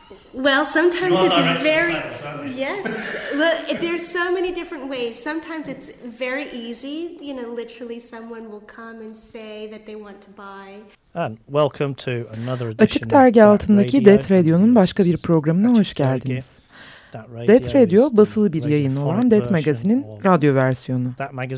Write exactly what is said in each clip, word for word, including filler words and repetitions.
Well, sometimes it's very yes. Look, there's so many different ways. Sometimes it's very easy. You know, literally, someone will come and say that they want to buy. And welcome to another edition. Açık Dergi altındaki Det Radio'nun başka bir programına hoş geldiniz. Det Radio basılı bir yayın olan Det Magazine'in radyo versiyonu.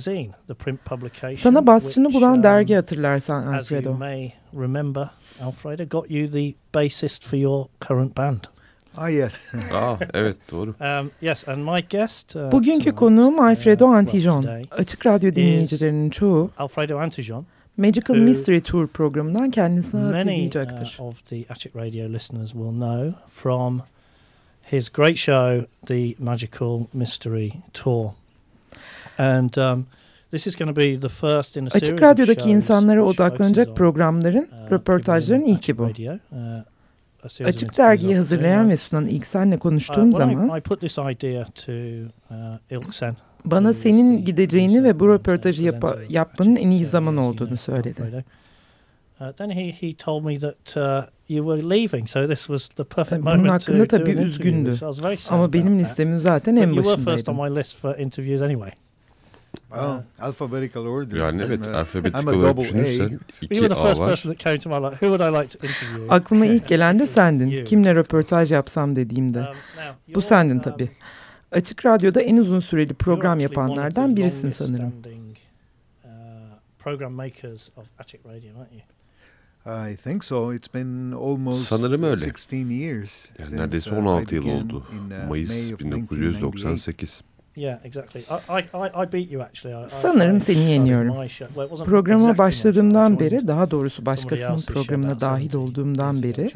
Sana basçını bulan dergi hatırlarsan Alfredo. Alfredo got you the bassist for your current band. Ah yes. Aa evet doğru. Um, yes, and my guest. Uh, Bugünkü konuğum Alfredo Antijon. Açık Radyo dinleyicilerinin çoğu Alfredo Antijon. Magical Mystery Tour programından kendisini hatırlayacaktır. Many uh, of the Açık Radio listeners will know from his great show, the Magical Mystery Tour, and um, this is going to be the first in a series of shows. Açık Radyo'daki insanlara odaklanacak programların, uh, röportajların ilki bu. Radio, uh, Açık Dergi'yi hazırlayan ve sunan İlksen'le konuştuğum uh, zaman I put this idea to uh, İlksen, bana senin gideceğini ve bu röportajı yap- yapmanın en iyi zaman olduğunu söyledi. Then he he told me that uh, you were leaving, so this was the perfect Bunun moment hakkında to tabii do an üzgündü. So ama benim listemin zaten en başındaydı. You were first on my list for interviews anyway. Well, uh, alphabetical order. Yani evet, uh, alfabetik olarak düşünürsen iki You were the first A var. person that came to my life. Who would I like to interview? Aklıma ilk gelen de sendin. Kimle röportaj yapsam dediğimde. Um, now, Bu sendin tabii. Açık Radyo'da en uzun süreli program yapanlardan birisin sanırım. Uh, program makers of Açık Radio, aren't you? I think so. It's been almost sanırım öyle. sixteen years. Yani neredeyse on altı yıl oldu. Mayıs bin dokuz yüz doksan sekiz. Yeah, exactly. I, I, I beat you actually. I, Sanırım seni yeniyorum. Programa başladığımdan beri, daha doğrusu başkasının programına dahil olduğumdan beri.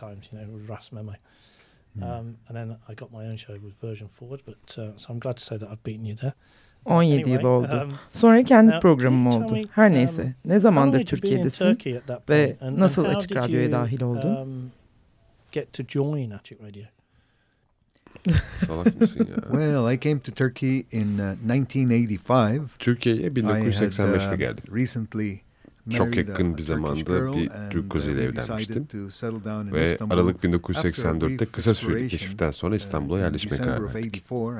on yedi yıl oldu. Sonra kendi programım oldu. Her neyse. Ne zamandır Türkiye'desin ve nasıl Açık Radyo'ya dahil oldun? Get to join Açık Radio. Salak mısın ya? Well, I came to Turkey in uh, nineteen eighty-five. Türkiye'ye bin dokuz yüz seksen beşte uh, geldim. Recently çok yakın bir zamanda bir Türk kızıyla evlenmiştim ve Aralık bin dokuz yüz seksen dörtte kısa süreli keşiften sonra İstanbul'a yerleşmeye karar verdik.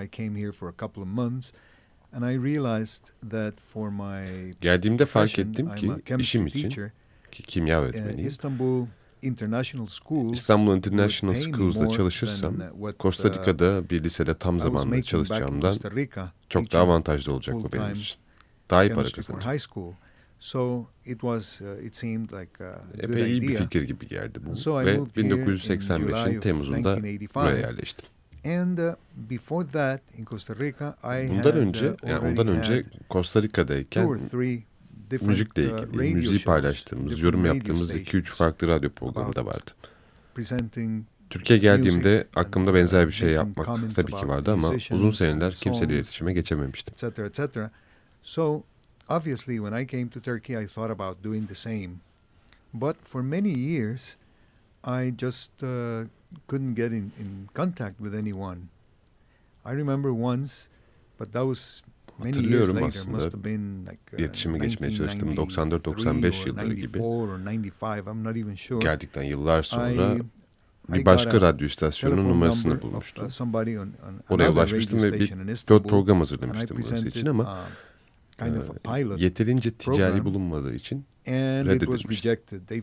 Geldiğimde fark ettim ki işim için, ki kimya öğretmeniyim, İstanbul International Schools'da çalışırsam Costa Rica'da bir lisede tam zamanlı çalışacağımdan çok daha avantajlı olacak bu benim için. Daha iyi para kazanacağım. So it was, uh, it seemed like a good Epey iyi idea. bir fikir gibi geldi bu. So ve bin dokuz yüz seksen beşin Temmuz'unda buraya yerleştim. And uh, before that in Costa Rica I Bundan had, önce, uh, yani ondan önce Costa Rica'dayken müzikle ilgili, müziği paylaştığımız, yorum yaptığımız iki üç farklı radyo programı da vardı. Türkiye'ye geldiğimde aklımda benzer bir şey yapmak tabii ki vardı ama uzun seneler kimseyle iletişime geçememiştim. So obviously when I came to Turkey I thought about doing the same. But for many years I just uh, couldn't get in, in contact with anyone. I remember once, but that was many years later, must have been like uh, iletişime geçmeye çalıştığım doksan dört doksan beş yılları gibi. Geldikten yıllar sonra bir başka radyo istasyonunun numarasını bulmuştum. Oraya ulaşmıştım ve bir pilot program hazırlamıştım burası için ama e, yeterince ticari bulunmadığı için reddedilmişti.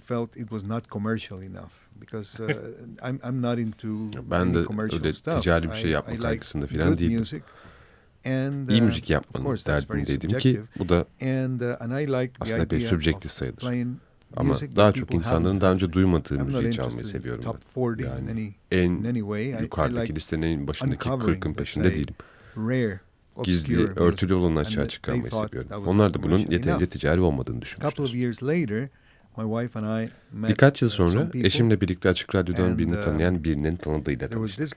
Ben de öyle ticari bir şey yapma kaygısında falan değildim. İyi müzik yapmanın derdindeydim ki bu da aslında pek subjektif sayılır. Ama daha çok insanların daha önce duymadığı müziği çalmayı seviyorum ben. Yani en yukarıdaki listenin en başındaki kırkın peşinde değilim. Gizli, örtülü olanı açığa çıkarmayı seviyorum. Onlar da bunun yeterince ticari olmadığını düşünmüşler. Birkaç yıl sonra eşimle birlikte Açık Radyo'dan birini tanıyan birinin tanıdığıyla tanıştık.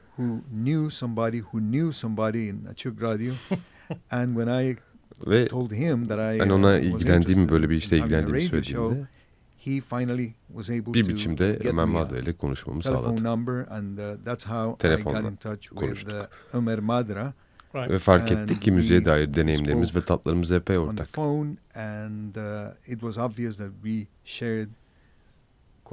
Ve ben ona ilgilendiğimi, böyle bir işle ilgilendiğimi söylediğimde bir biçimde Ömer Madra ile konuşmamı sağladı. Telefonla konuştuk. Ve fark ettik ki müziğe dair deneyimlerimiz ve tatlarımız epey ortak.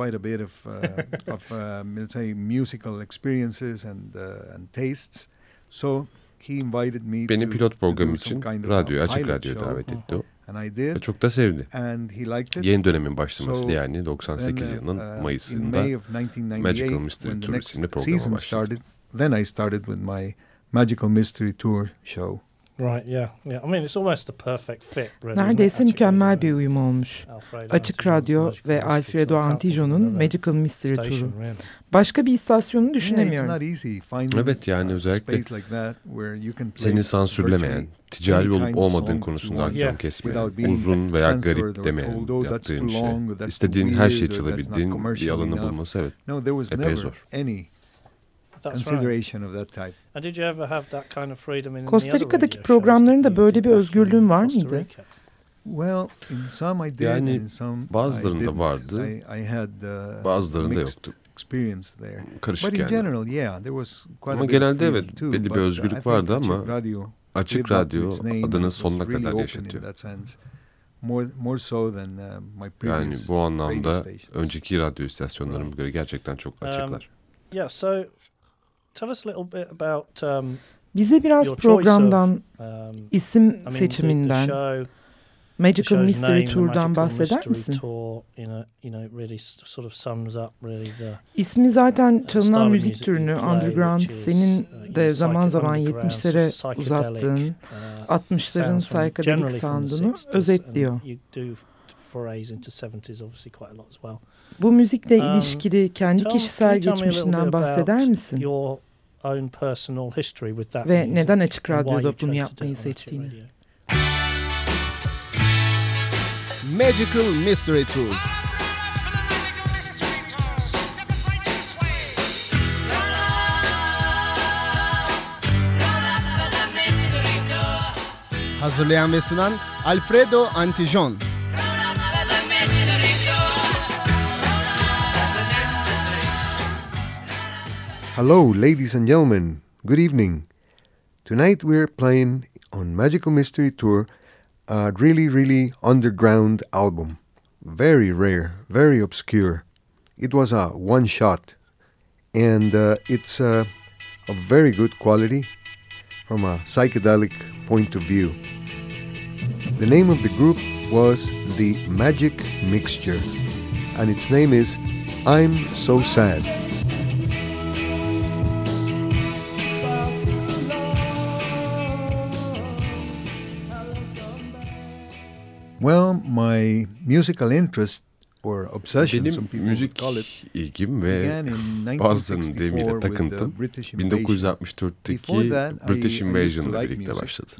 quite a bit of uh, of um, let's say musical experiences and uh, and tastes. So he invited me Beni to, pilot program to için radyo, açık radyo davet etti o. And I did. Ve çok da sevdi. And he liked it. Yeni dönemin başlaması so yani doksan sekiz then, yılının uh, Mayıs'ında Magical Mystery Tour isimli programa başladı. Started, then I started with my Magical Mystery Tour show. Right, yeah, yeah. I mean, it's almost the perfect fit. Really, neredeyse mükemmel bir uyum olmuş. Açık Radyo ve Alfredo Antijo'nun Magical Mystery Tour'u. Başka bir istasyonu düşünemiyorum. Evet, yani özellikle seni sansürlemeyen, ticari olup olmadığın konusunda hakem kesmeyen, uzun veya garip demeyen yaptığın şey, istediğin her şeyi çalabildiğin bir alanı bulması evet, epey zor. Consideration of that type. And did you ever have that kind of freedom in Costa Rica'daki programlarında böyle bir özgürlüğün var mıydı? Well, in some I did, yani in some bazılarında vardı, I, I had, uh, bazılarında yoktu. Experience there. Karışık but in yani. General, yeah, there was quite ama a bit genelde evet too, belli bir özgürlük vardı ama Açık Radyo adını sonuna kadar really yaşatıyor. More, more so than, uh, my previous yani bu anlamda önceki radyo istasyonlarıma right. göre gerçekten çok açıklar. Um, yeah, so tell us a little bit about um, bize biraz programdan, of, um, isim I mean, seçiminden, the, the show, Magical Mystery Tour'dan bahseder misin? Tour, you know, you know, really sort of sums up really the, İsmi zaten çalınan uh, müzik türünü underground, is, senin de uh, zaman zaman yetmişlere uzattığın uh, altmışların psychedelic sound'unu özetliyor. Bu müzikle um, ilişkili kendi kişisel geçmişinden bahseder misin? Ve neden Açık Radyo'da bunu yapmayı seçtiğini? Magical Mystery Tour. Hazırlayan ve sunan Alfredo Antijon. Hello, ladies and gentlemen. Good evening. Tonight we're playing on Magical Mystery Tour a really, really underground album. Very rare, very obscure. It was a one shot. And uh, it's uh, of very good quality from a psychedelic point of view. The name of the group was The Magic Mixture. And its name is I'm So Sad. Well, my musical interest or obsession, benim müzik ilgim ve bazılarının deyimiyle takıntım bin dokuz yüz altmış dörtteki British Invasion'la birlikte başladı.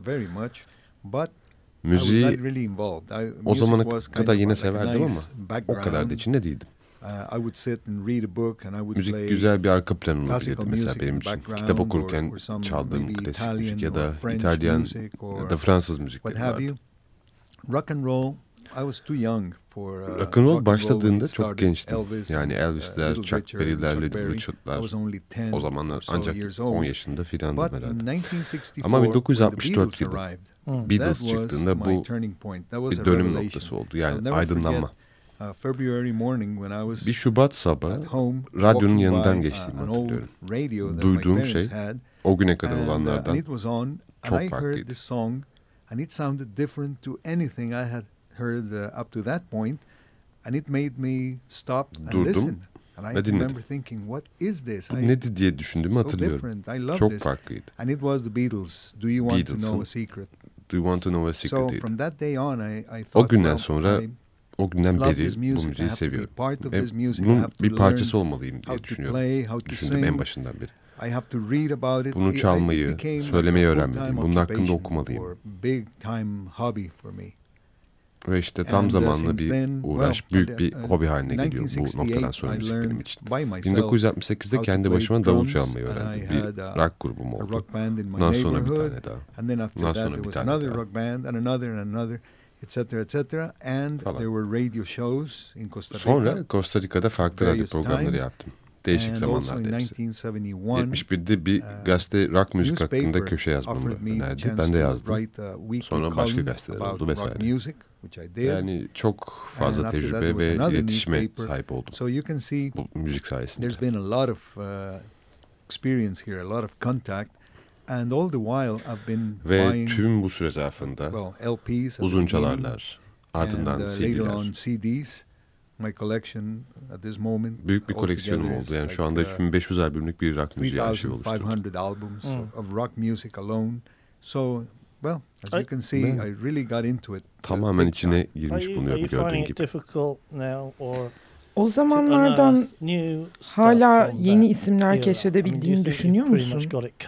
Müziği o zamana kadar yine severdim ama o kadar da içinde değildim. Müzik güzel bir arka plan olabilirdi mesela benim için. Kitap okurken çaldığım klasik müzik ya da İtalyan ya da Fransız müzikleri vardı. Rock and roll, I was too young for uh, rock and roll başladığında çok gençtim. Yani Elvis'ler, uh, Chuck Berry'ler, Little Richard'lar. O zamanlar ancak on yaşında filandım herhalde. Ama bin dokuz yüz altmış dört yılı Beatles çıktığında bu bir dönüm noktası oldu. Yani aydınlanma. Bir Şubat sabahı radyonun yanından geçtiğimi hatırlıyorum. Duyduğum şey o güne kadar olanlardan çok farklıydı. And it sounded different to anything I had heard uh, up to that point, and it made me stop and Durdum listen. And I ve dinledim. remember thinking, what is this? Bu nedir diye düşündüğümü so hatırlıyorum. Çok this. farklıydı. And it was the Beatles. Do you want Beatles'ın, to know a secret? Do you want to know a secret? So from that day on, I, I thought, o günden sonra, o günden beri bu müziği seviyorum. Ve bunun bir parçası olmalıyım diye düşünüyorum. Düşündüm en başından beri. Bunu çalmayı, söylemeyi öğrenmeliyim. Bunun hakkında okumalıyım. Ve işte tam zamanlı bir uğraş, büyük bir hobi haline geliyor bu noktadan sonra müzik benim için. bin dokuz yüz altmış sekizde kendi başıma davul çalmayı öğrendim. Bir rock grubum oldu. Ondan sonra bir tane daha. Ondan sonra bir tane daha. etc etc and falan. There were radio shows in Costa Rica. Sonra Costa Rica'da farklı radyo programları yaptım. değişik zamanlarda hepsi. yetmiş birde bir gazete rock müzik hakkında köşe yazmamı önerdi. Ben de yazdım. Sonra başka gazeteler oldu vesaire. Yani çok fazla tecrübe ve iletişime sahip oldum bu müzik sayesinde. Ve tüm bu süre zarfında uzun çalarlar, ardından C D'ler. Büyük bir koleksiyonum oldu. Yani şu anda üç bin beş yüz albümlük bir rock müziği arşivi oluşturdum. Tamamen içine girmiş bulunuyor gördüğün gibi. O zamanlardan hala yeni isimler keşfedebildiğini düşünüyor musun?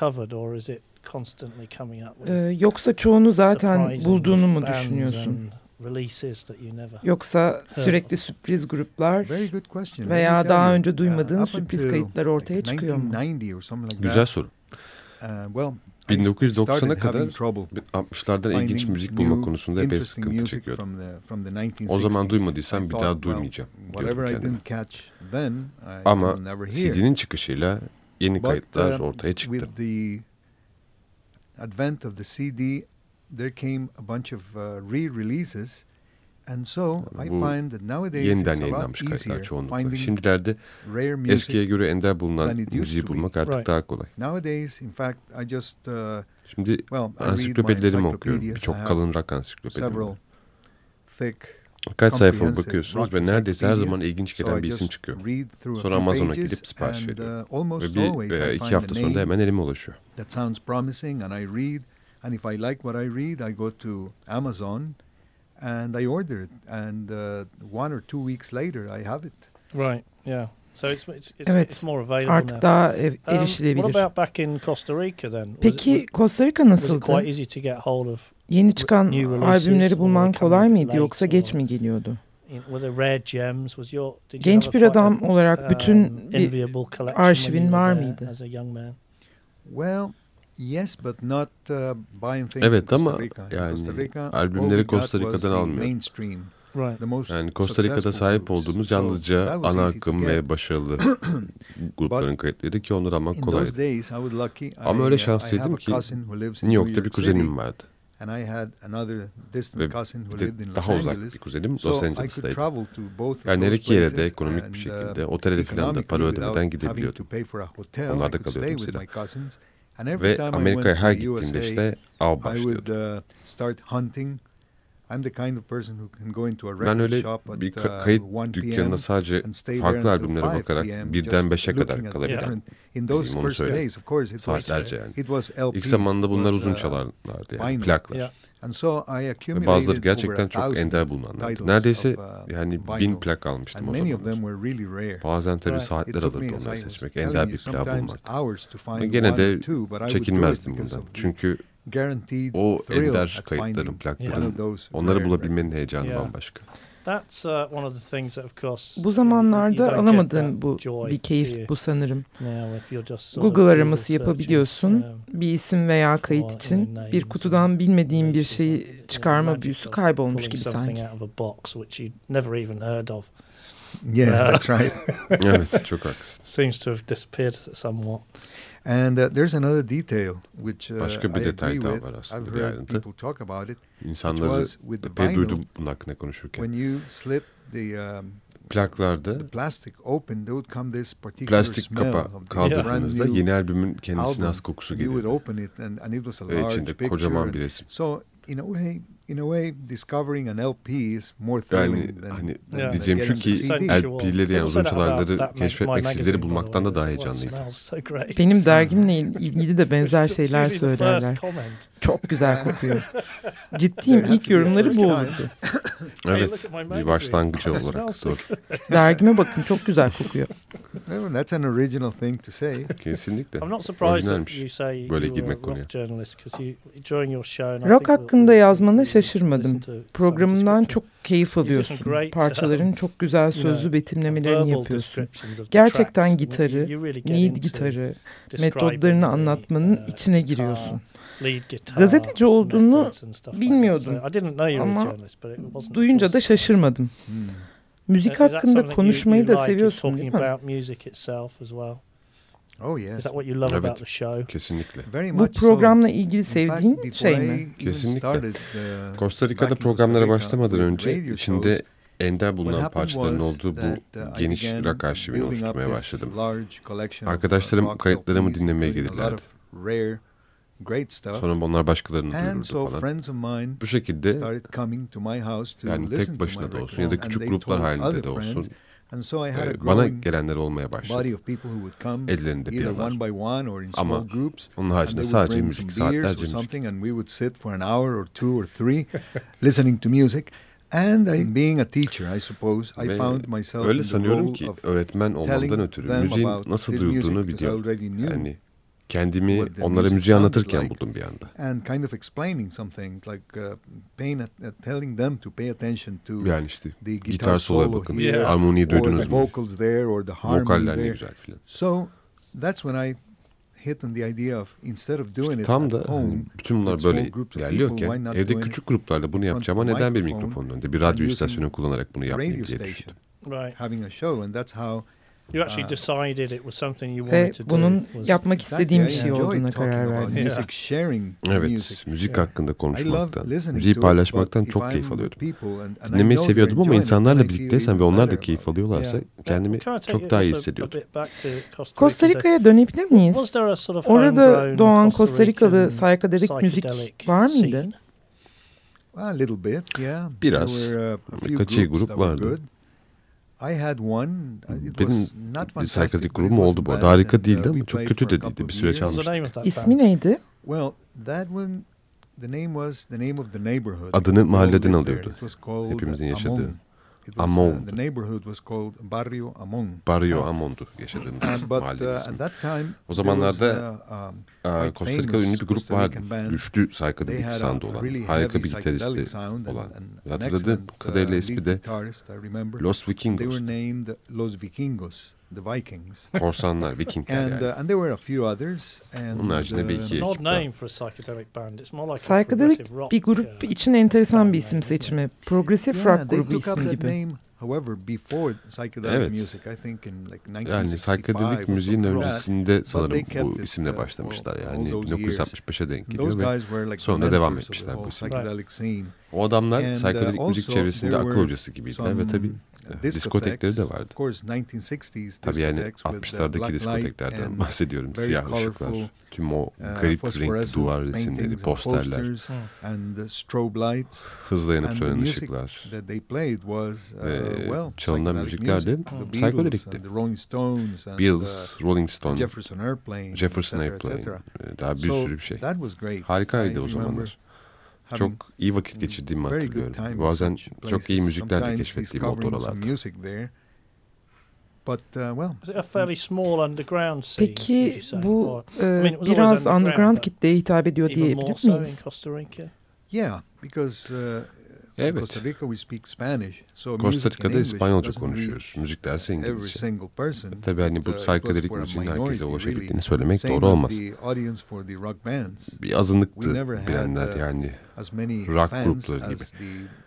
Ee, yoksa çoğunu zaten bulduğunu mu düşünüyorsun? Yoksa sürekli sürpriz gruplar veya daha önce duymadığın sürpriz kayıtlar ortaya çıkıyor mu? Güzel soru. bin dokuz yüz doksana kadar altmışlardan ilginç müzik bulma konusunda epey sıkıntı çekiyordum. O zaman duymadıysam bir daha duymayacağım diyordum kendime. Ama C D'nin çıkışıyla yeni kayıtlar ortaya çıktı. There came a bunch of uh, re-releases, and so I Bu find that nowadays yeniden it's a yayınlanmış lot kayıtlar easier çoğunlukla. Şimdilerde eskiye göre ender bulunan müziği bulmak artık right. daha kolay. Nowadays, in fact, I just uh, Şimdi well, ansiklopedilerimi okuyorum. Birçok kalın rock ansiklopedileri var. Birkaç sayfa bakıyorsunuz ve neredeyse her zaman ilginç gelen bir isim çıkıyor. Sonra Amazon'a gidip sipariş veriyorum. Ve bir veya iki hafta sonra da hemen elime ulaşıyor. That sounds promising and I read. And if I like what I read, I go to Amazon and I order it. And uh, one or two weeks later, I have it. Right. Yeah. So it's it's it's, evet, it's more available artık now. daha erişilebilir. Um, what about back in Costa Rica then? Peki it, Costa Rica nasıldı? Was it quite easy to get hold of yeni çıkan albümleri bulman kolay mıydı yoksa geç mi geliyordu? Genç bir adam olarak bütün bir arşivin var mıydı? Well, yes, but not uh, buying things evet in Costa ama Rica. yani Costa Rica, albümleri Costa Rica'dan almıyor. Right. Yani Costa Rica'da sahip olduğumuz yalnızca so ana akım ve başarılı grupların kayıtlarıydı ki onları almak kolaydı. Ama öyle şanslıydım ki New York'ta bir kuzenim vardı. Ve daha uzak bir kuzenim Los Angeles'taydı. Yani her iki yere de ekonomik bir şekilde otelde falan da para ödemeden gidebiliyordum. Onlarda kalıyordum sıra. Ve Amerika'ya her gittiğimde işte av başlıyordu. Ben öyle bir ka- kayıt dükkanına sadece farklı albümlere bakarak birden beşe kadar kalabilen biriyim, onu söyleyeyim. Saatlerce yani. İlk zamanında bunlar uzun çalarlardı yani, plaklar. Ve bazıları gerçekten çok ender bulunanlardı. Neredeyse yani bin plak almıştım o zamanlar. Bazen tabii saatler alırdı onları seçmek, ender bir plak bulmak. Ve gene de çekinmezdim bundan. Çünkü o ender kayıtların, plakların, onları bulabilmenin heyecanı bambaşka. Bu zamanlarda alamadığın bu bir keyif bu sanırım. Google araması yapabiliyorsun. Bir isim veya kayıt için bir kutudan bilmediğin bir şeyi çıkarma büyüsü kaybolmuş gibi sanki. Yeah, that's right. Evet, çok haklısın. Seems to have disappeared somewhat. And uh, there's another detail which uh, başka bir detay daha var aslında, bir ayrıntı. İnsanları epey duydum bunun hakkında konuşurken. When you slit the um, plaklarda the plastic open, there would come this particular plastik kapa kaldırdığınızda yeni albümün kendisine has kokusu geliyor. Ve içinde kocaman bir resim. So in a way, in a way, discovering an L P is more thrilling yani, than, hani, than diyeceğim şu ki L P'leri yani uzun çalarları keşfetmek, C D'leri bulmaktan da daha heyecanlıydı. Benim dergimle ilgili de benzer şeyler söylerler. Çok güzel kokuyor. Ciddiyim, ilk yorumları bu olurdu. Evet, bir başlangıcı olarak doğru. Dergime bakın, çok güzel kokuyor. That's an original thing to say. Kesinlikle. Orijinalmiş böyle girmek konuya. Rock hakkında yazmana şaşırmadım. Programından çok keyif alıyorsun. Parçaların çok güzel sözlü betimlemelerini yapıyorsun. Gerçekten gitarı, lead gitarı, metodlarını anlatmanın içine giriyorsun. Gazeteci olduğunu bilmiyordum ama duyunca da şaşırmadım. Müzik hakkında konuşmayı da seviyorsun değil mi? Oh yes. Is that what you love evet, about the show? Kesinlikle. Bu programla ilgili sevdiğin fact, şey mi? Kesinlikle. Costa Rica'da programlara başlamadan önce içinde ender bulunan parçaların olduğu bu geniş rock arşivini oluşturmaya başladım. Arkadaşlarım kayıtlarımı dinlemeye gelirlerdi. Sonra onlar başkalarını duyururdu falan. Bu şekilde yani tek başına da olsun ya da küçük gruplar halinde de olsun e, bana gelenler olmaya başladı. Ellerinde piyalar. Ama onun haricinde sadece müzik, saatlerce müzik. And I, being a teacher, I suppose, I found myself öyle sanıyorum ki öğretmen olmamdan ötürü müziğin nasıl duyulduğunu biliyorum. Yani kendimi onlara müziği anlatırken buldum bir anda. And kind of explaining some things like uh, paying, uh, telling them to pay attention to yani işte the guitar, gitar soloya bakın, here, armoniyi duydunuz mu? Vocals there or the harmony Vokaller there. ne güzel filan. So that's when I hit on the idea of instead of doing işte it tam da at home, bütün bunlar böyle ilerliyorken evde küçük gruplarla bunu yapacağıma neden bir mikrofonun önünde bir radyo istasyonu kullanarak bunu yapmayayım diye düşündüm. Right. Having a show and that's how you actually decided it was something you Ve wanted to do. Bunun yapmak istediğim bir şey olduğuna karar verdim. Music sharing evet, music. müzik hakkında konuşmaktan, müziği paylaşmaktan çok keyif alıyordum. Dinlemeyi seviyordum ama insanlarla birlikteysem ve onlar da keyif alıyorlarsa kendimi çok daha iyi hissediyordum. Costa Rica'ya dönebilir miyiz? Orada doğan Costa Rikalı psychedelic müzik var mıydı? A little bit, yeah. Biraz. Birkaç iyi grup vardı. I had one. Benim bir psychedelic grubum oldu bu arada. Harika değildi ama çok kötü de değildi. Bir süre çalmıştık. İsmi neydi? Well, that one, the name was the name of the neighborhood. Adını mahalleden alıyordu. Hepimizin yaşadığı. Amon. The neighborhood was called Barrio Amon. Barrio Amon'du yaşadığımız mahallenin ismi. O zamanlarda uh, Costa Rica'da ünlü bir grup vardı. Güçlü psychedelic sound olan. Harika bir gitaristi olan. Hatırladığım kadarıyla ismi de Los Vikingos. Los Vikingos. The Vikings. Korsanlar, Vikingler and, yani. Uh, and there were a few others. And, onun haricinde bir iki ekip daha. Psychedelic bir grup için enteresan bir isim seçimi. Progressive yeah, rock grubu ismi gibi. Name, however, before psychedelic evet. music, I think in like yani psychedelic müziğin öncesinde sanırım bu isimle başlamışlar. Yani bin dokuz yüz altmış beşe denk geliyor ve like sonra devam etmişler bu isimle. O adamlar psychedelic müzik çevresinde akıl hocası gibiydiler ve tabii diskotekleri de vardı. Tabii yani altmışlardaki diskoteklerden bahsediyorum. Siyah ışıklar, tüm o garip renkli duvar resimleri, posterler, hızla yanıp sönen ışıklar ve çalınan müzikler de psikodelikti. Beatles, Rolling Stone, Jefferson Airplane, daha bir sürü bir şey. Harikaydı o zamanlar. Çok iyi vakit geçirdiğimi hatırlıyorum. Bazen çok iyi müzikler de keşfettiğim oldu oralarda. Peki bu e, biraz underground kitleye hitap ediyor diyebilir miyiz? Yeah, because uh, evet. Costa Rica we speak Spanish. So Costa Rica'da İspanyolca konuşuyoruz. Müzik dersi İngilizce. Tabii hani bu psychedelic müziğin herkese ulaşabildiğini söylemek doğru olmaz. Bir azınlıktı bilenler yani rock grupları gibi.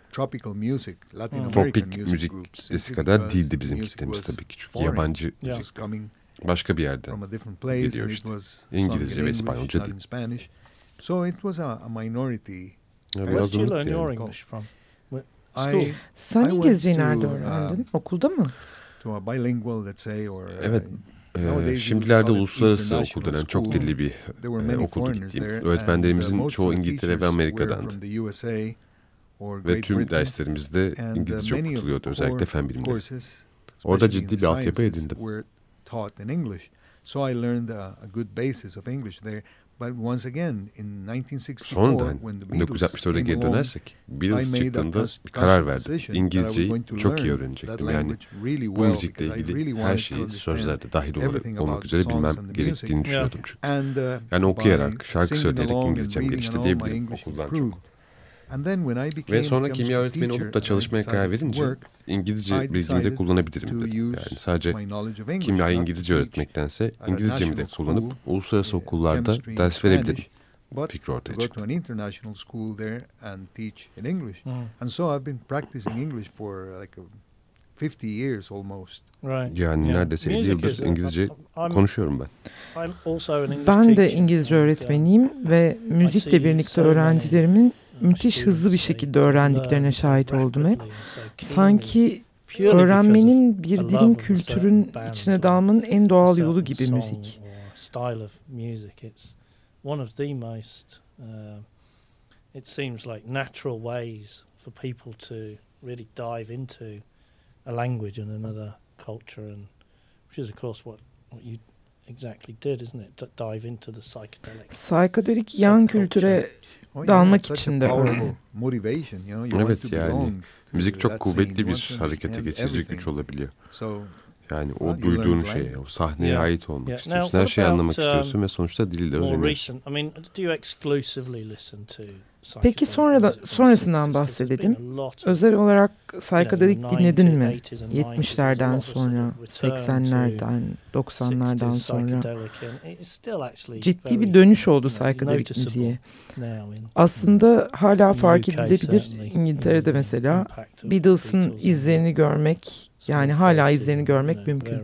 Tropik müzik kitlesi kadar değildi bizim kitlemiz tabii ki. Çünkü yabancı müzik başka bir yerden geliyor işte. İngilizce ve İspanyolca değil. So it was a minority. Ya bir azınlık yani. I, Sen İngilizceyi nerede öğrendin? Uh, Okulda mı? To a bilingual, let's say, or, evet. E, şimdilerde uluslararası okul denen çok dilli bir e, okulda gittiğim. Öğretmenlerimizin çoğu İngiltere ve Amerika'dandı. Ve tüm derslerimizde İngilizce okutuluyordu. Özellikle fen bilimleri. Orada ciddi bir altyapı edindim. So I learned a, a good basis of English there. But once again in nineteen sixty-four, sonra bin dokuz yüz altmış dörde geri dönersek Beatles çıktığında bir karar verdim. İngilizceyi çok iyi öğrenecektim. Yani bu müzikle ilgili her şeyi sözlerde dahil olarak olmak üzere bilmem gerektiğini düşünüyordum çünkü. Yani okuyarak, şarkı söyleyerek İngilizcem gelişti diyebilirim okuldan çok. Ve sonra kimya öğretmeni olup da çalışmaya karar verince İngilizce bilgimi de kullanabilirim dedim. Yani sadece kimyayı İngilizce öğretmektense İngilizcemi de kullanıp uluslararası okullarda ders verebilirim fikri ortaya çıktı. fifty years almost. Right. Yani yeah. neredeyse elli yıldır İngilizce I'm, konuşuyorum ben. Ben de İngilizce öğretmeniyim ve müzikle birlikte öğrencilerimin müthiş hızlı bir şekilde öğrendiklerine şahit oldum hep. Sanki öğrenmenin bir dilin, kültürün içine dalmanın en doğal yolu gibi müzik. It seems like natural ways for people to really dive into a language and another culture, and which is of course what what you exactly did, isn't it? D- dive into the psychedelic. Psikodelik yan kültüre dalmak için de öyle. Evet yani müzik çok kuvvetli bir harekete geçirici güç olabiliyor. Yani o duyduğun şeye, o sahneye yeah. ait olmak yeah. istiyorsun. Now, her şeyi anlamak um, istiyorsun ve sonuçta dili de öğreniyorsun. I mean, do you exclusively listen to Peki sonra da sonrasından bahsedelim. Özel olarak psychedelic dinledin mi? yetmişlerden sonra, seksenlerden, doksanlardan sonra. Ciddi bir dönüş oldu psychedelic müziğe. Aslında hala fark edilebilir. İngiltere'de mesela Beatles'ın izlerini görmek, yani hala izlerini görmek mümkün.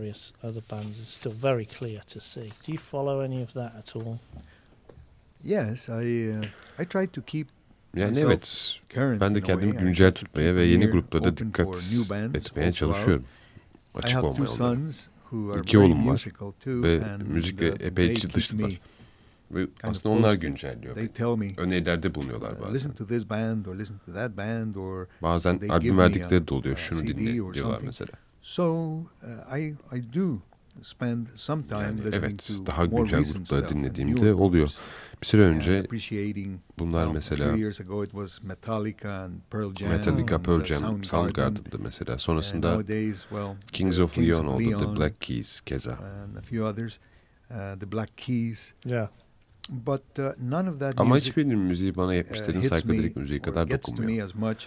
Yes, I uh, I try to keep. Yani evet, ben de kendimi güncel tutmaya ve yeni gruplara dikkat etmeye çalışıyorum. Açık olmaya. İki oğlum var ve müzikle epey içi dıştılar. Ve aslında onlar güncelliyor. Önerilerde bulunuyorlar bazen. Bazen albüm verdikleri de oluyor. Şunu dinle diyorlar mesela. Yani evet, daha güncel grupları dinlediğimde oluyor. Bir süre önce bunlar mesela Metallica, Pearl Jam, Soundgarden'dı mesela. Sonrasında Kings of Leon oldu, The Black Keys keza. But uh, none of that Ama hiçbirinin müziği bana yetmişlerin uh, psychedelic müziği kadar dokunmuyor.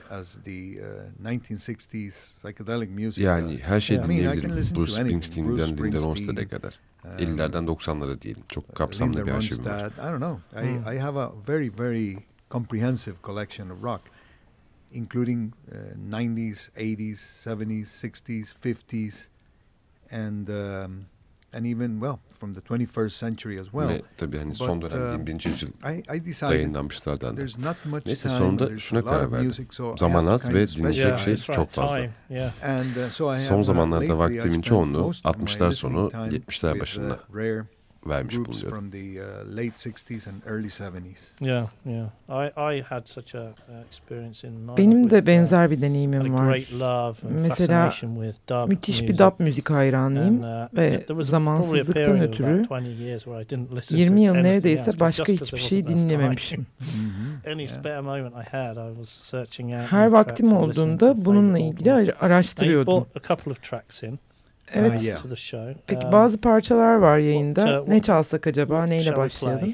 Yani her şey dinleyebilirim. Bruce Springsteen'den Linda Ronstadt'e kadar. ellilerden doksanlara değil. Çok kapsamlı bir arşivim var. I don't know. I, hmm. I have a very very comprehensive collection of rock, including uh, nineties, eighties, seventies, sixties, fifties, and um, and even well from the twenty-first century as well. Ve tabii hani son dönem yirmi birinci yüzyıl yayınlanmışlardan da. Neyse sonunda şuna karar verdim. Zaman az ve dinleyecek şey çok fazla. Son zamanlarda vaktimin çoğunu altmışlar sonu yetmişler başında vermiş bulunuyorum. Benim de benzer bir deneyimim var. Mesela müthiş bir dub müzik hayranıyım ve zamansızlıktan ötürü yirmi yıl neredeyse başka hiçbir şey dinlememişim. Her vaktim olduğunda bununla ilgili araştırıyordum. Evet. Peki bazı parçalar var yayında. Ne çalsak acaba? Neyle başlayalım?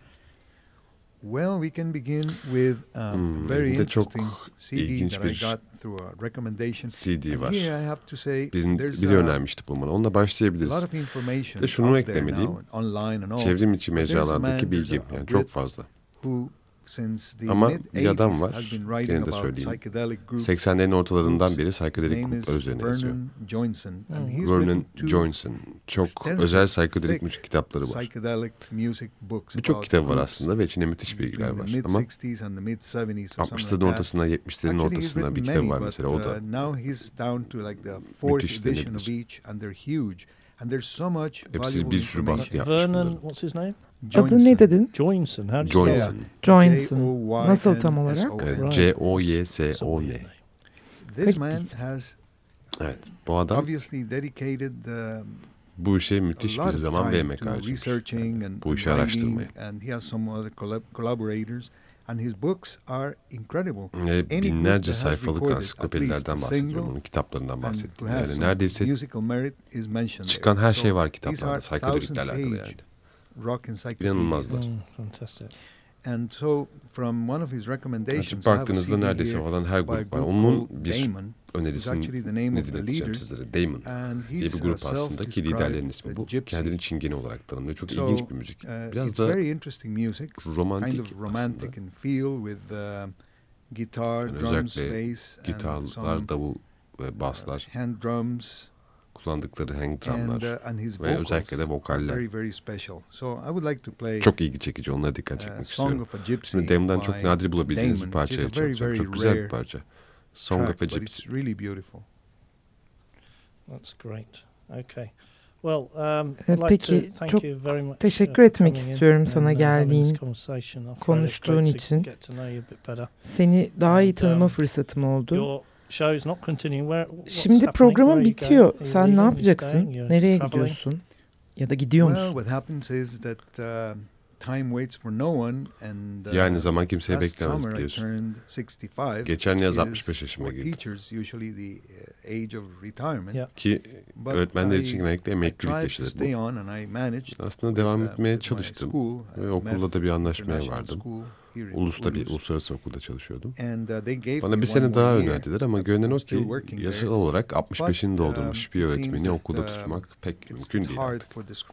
Well, we can begin with um, hmm, very interesting C D that I got through a recommendation. C D var. Here I have to say, Birin, biri önermişti bulmanı. Onunla başlayabiliriz. De şunu eklemeliyim. Çevrim içi mecralardaki bilgi. Yani çok fazla. Ama bir adam var, gene de söyleyeyim, seksenlerin ortalarından beri psychedelic gruplar üzerine yazıyor. Vernon Johnson, çok özel psychedelic müzik kitapları var. Birçok kitabı var aslında ve içinde müthiş bilgiler var. Ama altmışların ortasında, yetmişlerin ortasında bir kitap var mesela, o da müthiş denilebilir. Hepsi bir sürü baskı yapmış bunların. Adı ne dedin? Johnson. Johnson. Johnson. Nasıl tam olarak? Evet, C O Y S O N. Evet, bu adam bu işe müthiş bir zaman ve emek harcamış. Yani, bu işi araştırmaya. Ve binlerce sayfalık ansiklopedilerden bahsediyorum, onun kitaplarından bahsettim. Yani neredeyse çıkan her şey var kitaplarda, psychedelic'le alakalı yani. İnanılmazlar. And so from one of his recommendations, açıp baktığınızda neredeyse falan her grup var. Onun bir önerisini ne dinleteceğim sizlere. Damon diye bir grup aslında ki liderlerin ismi bu. Kendini Çingene olarak tanımlıyor. Çok so, ilginç bir müzik. Biraz da romantik aslında. Guitar, yani drums, bass, gitarlar, davul ve basslar, hand drums, kullandıkları hang drumlar and, uh, ve özellikle de vokaller. Very, very special. So I would like to play, çok ilgi çekici, onlara dikkat çekmek uh, istiyorum. Şimdi Damon'dan çok nadir bulabileceğiniz bir parçaya çalışacağım. Çok güzel bir parça. Song track, of a Gypsy. It's really beautiful. That's great. Okay. Well, um, Peki çok teşekkür etmek istiyorum sana geldiğin, konuştuğun için. Seni daha iyi tanıma fırsatım oldu. Şimdi programın bitiyor. Sen ne yapacaksın? Nereye gidiyorsun? Ya da gidiyor musun? Yani zaman kimseye beklemez biliyorsun. Geçen yaz altmış beş yaşıma girdim. Ki öğretmenler için genellikle emeklilik yaşıdır bu. Aslında devam etmeye çalıştım ve okulda da bir anlaşmaya vardım. Ulus'ta bir uluslararası okulda çalışıyordum. Bana bir sene daha önerdiler ama görünen o ki yasal olarak altmış beşini doldurmuş bir öğretmeni okulda tutmak pek mümkün değil artık.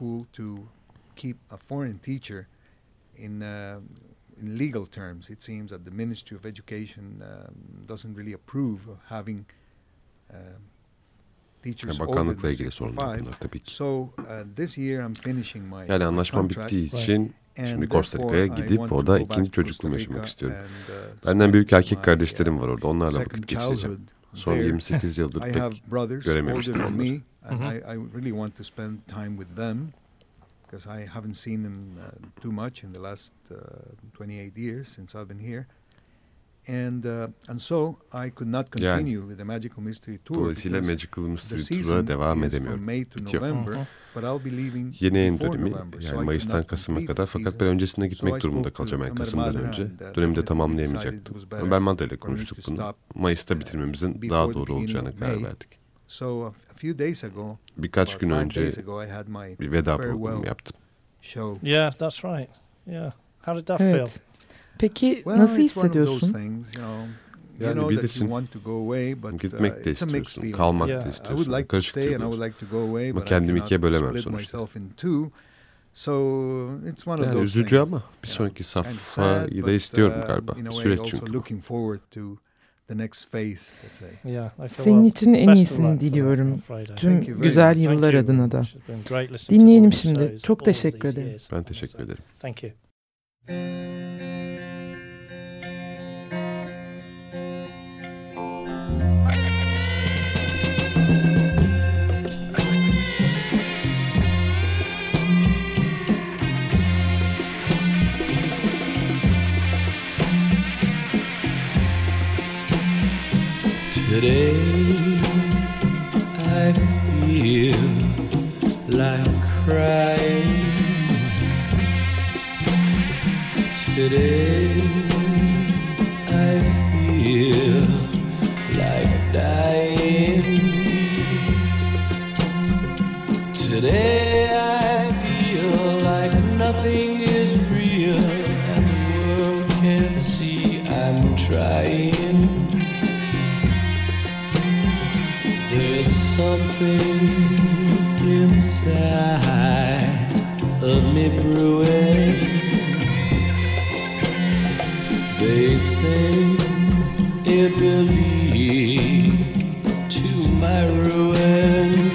In, uh, in legal terms, it seems that the Ministry of Education um, doesn't really approve of having uh, teachers older than sixty-five. So uh, this year I'm finishing my Yani anlaşmam bittiği için şimdi Costa Rica'ya gidip orada ikinci çocukluğumu yaşamak istiyorum. And, uh, Benden büyük erkek kardeşlerim var orada. Onlarla vakit geçireceğim. Son yirmi sekiz yıldır pek görememiştim onları. I, I really want to spend time with them. Because I haven't seen them uh, too much in the last uh, twenty-eight years since I've been here, and uh, and so I could not continue yani, with the Magical Mystery Tour. Dolayısıyla Magical Mystery Tour'a devam edemiyorum. Bitiyor. Yeni yayın dönemi yani Mayıs'tan Kasım'a kadar, fakat ben öncesinde gitmek durumunda kalacağım yani Kasım'dan önce. Dönemi de tamamlayamayacaktım. Bermanda ile konuştuk bunu. Mayıs'ta bitirmemizin daha doğru olacağına karar verdik. So a few days ago, birkaç gün önce bir veda programı yaptım. Yeah, that's right. Yeah. How did that feel? Evet. Peki nasıl hissediyorsun? Yani bilirsin, gitmek de istiyorsun, kalmak da istiyorsun. Karışık duygular. Ama kendimi ikiye bölemem sonuçta. Yani üzücü ama bir sonraki safhayı da istiyorum galiba. Süreç çünkü bu. Senin için en iyisini diliyorum. Tüm güzel yıllar adına da. Dinleyelim şimdi. Çok teşekkür ederim. Ben teşekkür ederim. Thank you. Today I feel like crying. Today I feel like dying. Today I feel like nothing is real and the world can't see I'm trying. There's something inside of me brewing. They think it will lead to my ruin.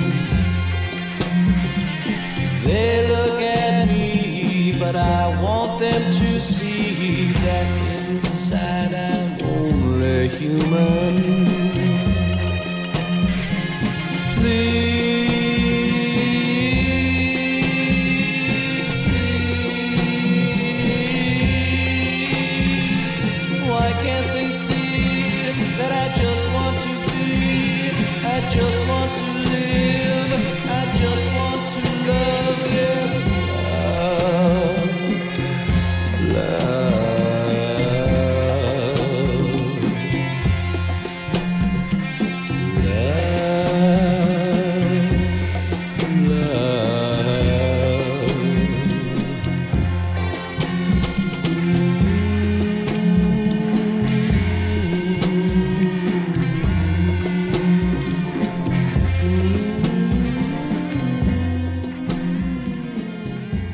They look at me, but I want them to see that inside I'm only human.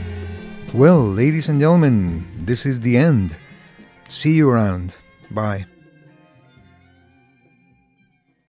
Well, ladies and gentlemen, this is the end. See you around. Bye.